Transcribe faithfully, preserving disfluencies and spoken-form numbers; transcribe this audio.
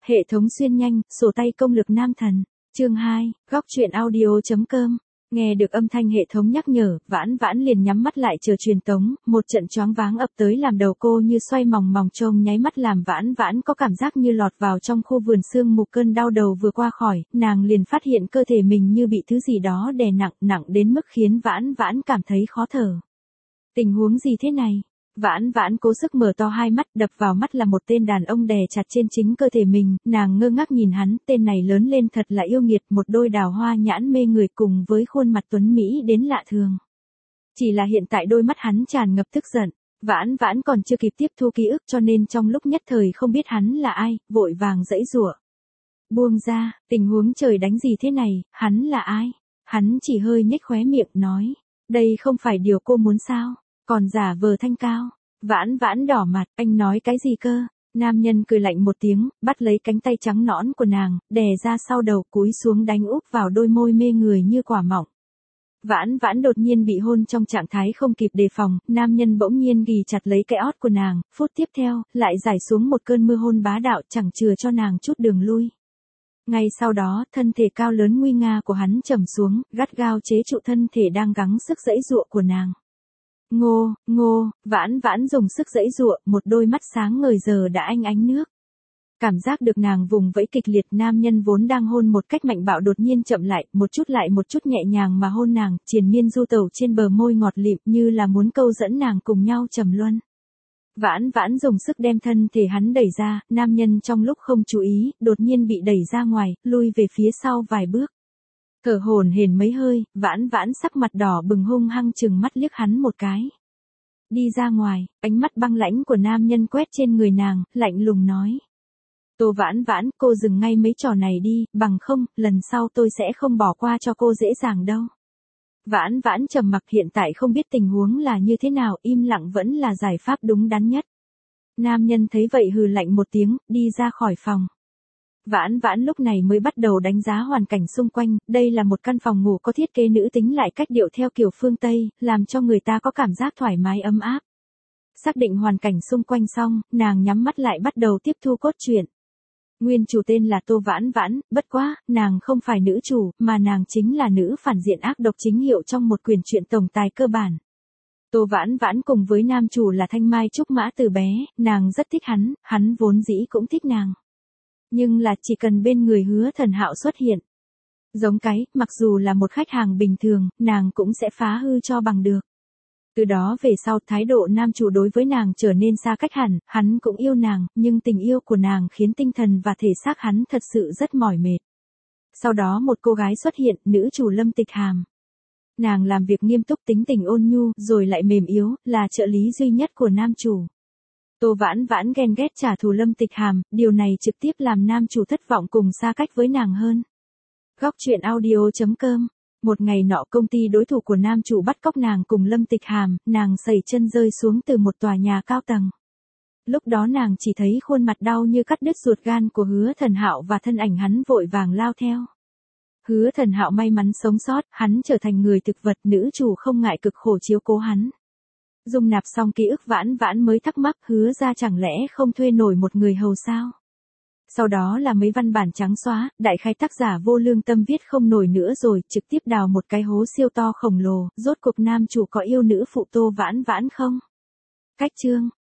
Hệ thống xuyên nhanh, sổ tay công lực nam thần. Chương hai, góc truyện audio.com. Nghe được âm thanh hệ thống nhắc nhở, Vãn Vãn liền nhắm mắt lại chờ truyền tống, một trận choáng váng ập tới làm đầu cô như xoay mòng mòng trông nháy mắt làm Vãn Vãn có cảm giác như lọt vào trong khu vườn sương mù. Cơn đau đầu vừa qua khỏi, nàng liền phát hiện cơ thể mình như bị thứ gì đó đè nặng, nặng đến mức khiến Vãn Vãn cảm thấy khó thở. Tình huống gì thế này? Vãn Vãn cố sức mở to hai mắt, đập vào mắt là một tên đàn ông đè chặt trên chính cơ thể mình, nàng ngơ ngác nhìn hắn, tên này lớn lên thật là yêu nghiệt, một đôi đào hoa nhãn mê người cùng với khuôn mặt tuấn mỹ đến lạ thường. Chỉ là hiện tại đôi mắt hắn tràn ngập tức giận, Vãn Vãn còn chưa kịp tiếp thu ký ức cho nên trong lúc nhất thời không biết hắn là ai, vội vàng giãy giụa. Buông ra, tình huống trời đánh gì thế này, hắn là ai? Hắn chỉ hơi nhếch khóe miệng nói, đây không phải điều cô muốn sao? Còn giả vờ thanh cao. Vãn Vãn đỏ mặt, anh nói cái gì cơ? Nam nhân cười lạnh một tiếng, bắt lấy cánh tay trắng nõn của nàng, đè ra sau đầu, cúi xuống đánh úp vào đôi môi mê người như quả mọng. Vãn Vãn đột nhiên bị hôn trong trạng thái không kịp đề phòng, nam nhân bỗng nhiên ghì chặt lấy cái ót của nàng, phút tiếp theo, lại giải xuống một cơn mưa hôn bá đạo chẳng chừa cho nàng chút đường lui. Ngay sau đó, thân thể cao lớn nguy nga của hắn trầm xuống, gắt gao chế trụ thân thể đang gắng sức giãy giụa của nàng. Ngô, ngô, Vãn Vãn dùng sức giãy giụa, một đôi mắt sáng ngời giờ đã anh ánh nước. Cảm giác được nàng vùng vẫy kịch liệt, nam nhân vốn đang hôn một cách mạnh bạo đột nhiên chậm lại, một chút lại một chút nhẹ nhàng mà hôn nàng, triền miên du tẩu trên bờ môi ngọt lịm như là muốn câu dẫn nàng cùng nhau trầm luân. Vãn Vãn dùng sức đem thân thể hắn đẩy ra, nam nhân trong lúc không chú ý, đột nhiên bị đẩy ra ngoài, lui về phía sau vài bước. Thở hổn hển mấy hơi, Vãn Vãn sắc mặt đỏ bừng hung hăng chừng mắt liếc hắn một cái. Đi ra ngoài, ánh mắt băng lãnh của nam nhân quét trên người nàng, lạnh lùng nói. Tô Vãn Vãn, cô dừng ngay mấy trò này đi, bằng không, lần sau tôi sẽ không bỏ qua cho cô dễ dàng đâu. Vãn Vãn trầm mặc, hiện tại không biết tình huống là như thế nào, im lặng vẫn là giải pháp đúng đắn nhất. Nam nhân thấy vậy hừ lạnh một tiếng, đi ra khỏi phòng. Vãn Vãn lúc này mới bắt đầu đánh giá hoàn cảnh xung quanh, đây là một căn phòng ngủ có thiết kế nữ tính lại cách điệu theo kiểu phương Tây, làm cho người ta có cảm giác thoải mái ấm áp. Xác định hoàn cảnh xung quanh xong, nàng nhắm mắt lại bắt đầu tiếp thu cốt truyện. Nguyên chủ tên là Tô Vãn Vãn, bất quá, nàng không phải nữ chủ, mà nàng chính là nữ phản diện ác độc chính hiệu trong một quyển truyện tổng tài cơ bản. Tô Vãn Vãn cùng với nam chủ là Thanh Mai Trúc Mã từ bé, nàng rất thích hắn, hắn vốn dĩ cũng thích nàng. Nhưng là chỉ cần bên người Hứa Thần Hạo xuất hiện. Giống cái, mặc dù là một khách hàng bình thường, nàng cũng sẽ phá hư cho bằng được. Từ đó về sau thái độ nam chủ đối với nàng trở nên xa cách hẳn, hắn cũng yêu nàng, nhưng tình yêu của nàng khiến tinh thần và thể xác hắn thật sự rất mỏi mệt. Sau đó một cô gái xuất hiện, nữ chủ Lâm Tịch Hàm. Nàng làm việc nghiêm túc tính tình ôn nhu, rồi lại mềm yếu, là trợ lý duy nhất của nam chủ. Tô Vãn Vãn ghen ghét trả thù Lâm Tịch Hàm, điều này trực tiếp làm nam chủ thất vọng cùng xa cách với nàng hơn. Góc truyện audio.com. Một ngày nọ công ty đối thủ của nam chủ bắt cóc nàng cùng Lâm Tịch Hàm, nàng sẩy chân rơi xuống từ một tòa nhà cao tầng. Lúc đó nàng chỉ thấy khuôn mặt đau như cắt đứt ruột gan của Hứa Thần Hạo và thân ảnh hắn vội vàng lao theo. Hứa Thần Hạo may mắn sống sót, hắn trở thành người thực vật, nữ chủ không ngại cực khổ chiếu cố hắn. Dung nạp xong ký ức Vãn Vãn mới thắc mắc, Hứa ra chẳng lẽ không thuê nổi một người hầu sao? Sau đó là mấy văn bản trắng xóa, đại khái tác giả vô lương tâm viết không nổi nữa rồi, trực tiếp đào một cái hố siêu to khổng lồ, rốt cuộc nam chủ có yêu nữ phụ Tô Vãn Vãn không? Cách chương.